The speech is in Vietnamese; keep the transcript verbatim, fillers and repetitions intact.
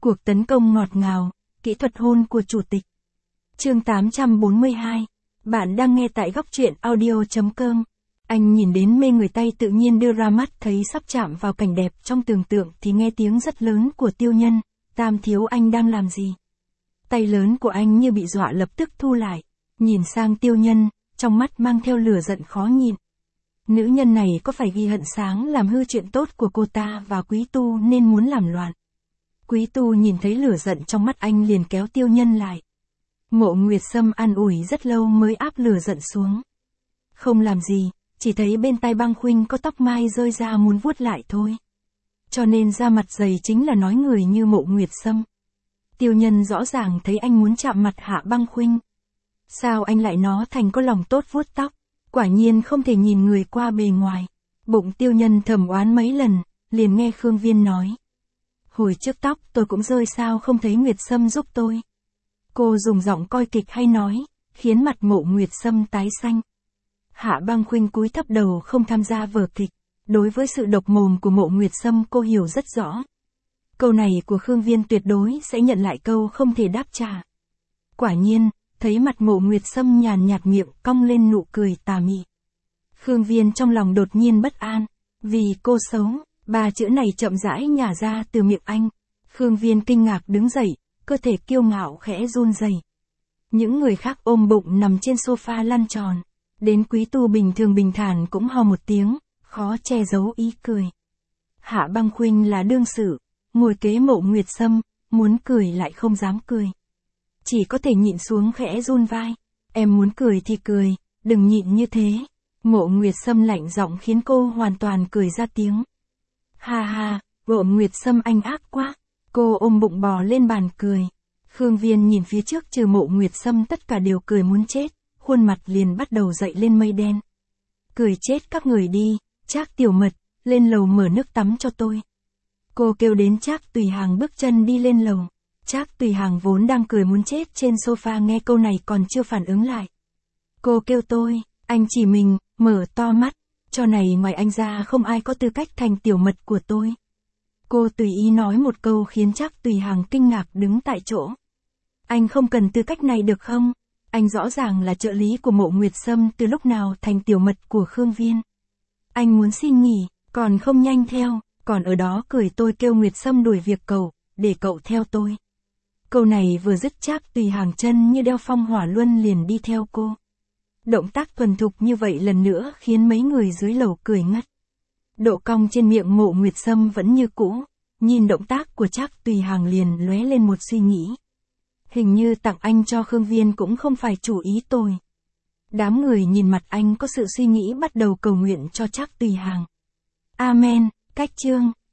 Cuộc tấn công ngọt ngào, kỹ thuật hôn của chủ tịch. Chương tám trăm bốn mươi hai. Bạn đang nghe tại góc truyện audio chấm com. Anh nhìn đến mê người, tay tự nhiên đưa ra, mắt thấy sắp chạm vào cảnh đẹp trong tưởng tượng thì nghe tiếng rất lớn của Tiêu Nhân. Tam thiếu, anh đang làm gì? Tay lớn của anh như bị dọa lập tức thu lại, nhìn sang Tiêu Nhân, trong mắt mang theo lửa giận khó nhịn. Nữ nhân này có phải ghi hận sáng làm hư chuyện tốt của cô ta và Quý Tu nên muốn làm loạn. Quý Tu nhìn thấy lửa giận trong mắt anh liền kéo Tiêu Nhân lại. Mộ Nguyệt Sâm an ủi rất lâu mới áp lửa giận xuống. Không làm gì, chỉ thấy bên tai Băng Khuynh có tóc mai rơi ra muốn vuốt lại thôi. Cho nên da mặt dày chính là nói người như Mộ Nguyệt Sâm. Tiêu Nhân rõ ràng thấy anh muốn chạm mặt Hạ Băng Khuynh. Sao anh lại nó thành có lòng tốt vuốt tóc? Quả nhiên không thể nhìn người qua bề ngoài. Bụng Tiêu Nhân thầm oán mấy lần, liền nghe Khương Viên nói. Hồi trước tóc tôi cũng rơi, sao không thấy Nguyệt Sâm giúp tôi? Cô dùng giọng coi kịch hay nói, khiến mặt Mộ Nguyệt Sâm tái xanh. Hạ Băng Khuynh cúi thấp đầu không tham gia vở kịch. Đối với sự độc mồm của Mộ Nguyệt Sâm cô hiểu rất rõ. Câu này của Khương Viên tuyệt đối sẽ nhận lại câu không thể đáp trả. Quả nhiên, thấy mặt Mộ Nguyệt Sâm nhàn nhạt, miệng cong lên nụ cười tà mị. Khương Viên trong lòng đột nhiên bất an, vì cô xấu, ba chữ này chậm rãi nhả ra từ miệng anh. Khương Viên kinh ngạc đứng dậy, cơ thể kiêu ngạo khẽ run rẩy. Những người khác ôm bụng nằm trên sofa lăn tròn, đến Quý Tu bình thường bình thản cũng hò một tiếng, khó che giấu ý cười. Hạ Băng Khuynh là đương sự, ngồi kế Mộ Nguyệt Sâm, muốn cười lại không dám cười. Chỉ có thể nhịn xuống khẽ run vai. Em muốn cười thì cười, đừng nhịn như thế. Mộ Nguyệt Sâm lạnh giọng khiến cô hoàn toàn cười ra tiếng. Ha ha, Mộ Nguyệt Sâm anh ác quá. Cô ôm bụng bò lên bàn cười. Khương Viên nhìn phía trước trừ Mộ Nguyệt Sâm tất cả đều cười muốn chết, khuôn mặt liền bắt đầu dậy lên mây đen. Cười chết các người đi, Trác Tiểu Mật, lên lầu mở nước tắm cho tôi. Cô kêu đến Trác Tùy Hàng bước chân đi lên lầu. Trác Tùy Hàng vốn đang cười muốn chết trên sofa nghe câu này còn chưa phản ứng lại. Cô kêu tôi, anh chỉ mình, mở to mắt, cho này ngoài anh ra không ai có tư cách thành tiểu mật của tôi. Cô tùy ý nói một câu khiến Trác Tùy Hàng kinh ngạc đứng tại chỗ. Anh không cần tư cách này được không? Anh rõ ràng là trợ lý của Mộ Nguyệt Sâm, từ lúc nào thành tiểu mật của Khương Viên. Anh muốn xin nghỉ, còn không nhanh theo, còn ở đó cười tôi kêu Nguyệt Sâm đuổi việc cậu, để cậu theo tôi. Câu này vừa dứt Trác Tùy Hàng chân như đeo phong hỏa luân liền đi theo cô. Động tác thuần thục như vậy lần nữa khiến mấy người dưới lầu cười ngất. Độ cong trên miệng Mộ Nguyệt Sâm vẫn như cũ, nhìn động tác của Trác Tùy Hàng liền lóe lên một suy nghĩ. Hình như tặng anh cho Khương Viên cũng không phải chủ ý tôi. Đám người nhìn mặt anh có sự suy nghĩ bắt đầu cầu nguyện cho Trác Tùy Hàng. Amen, cách chương.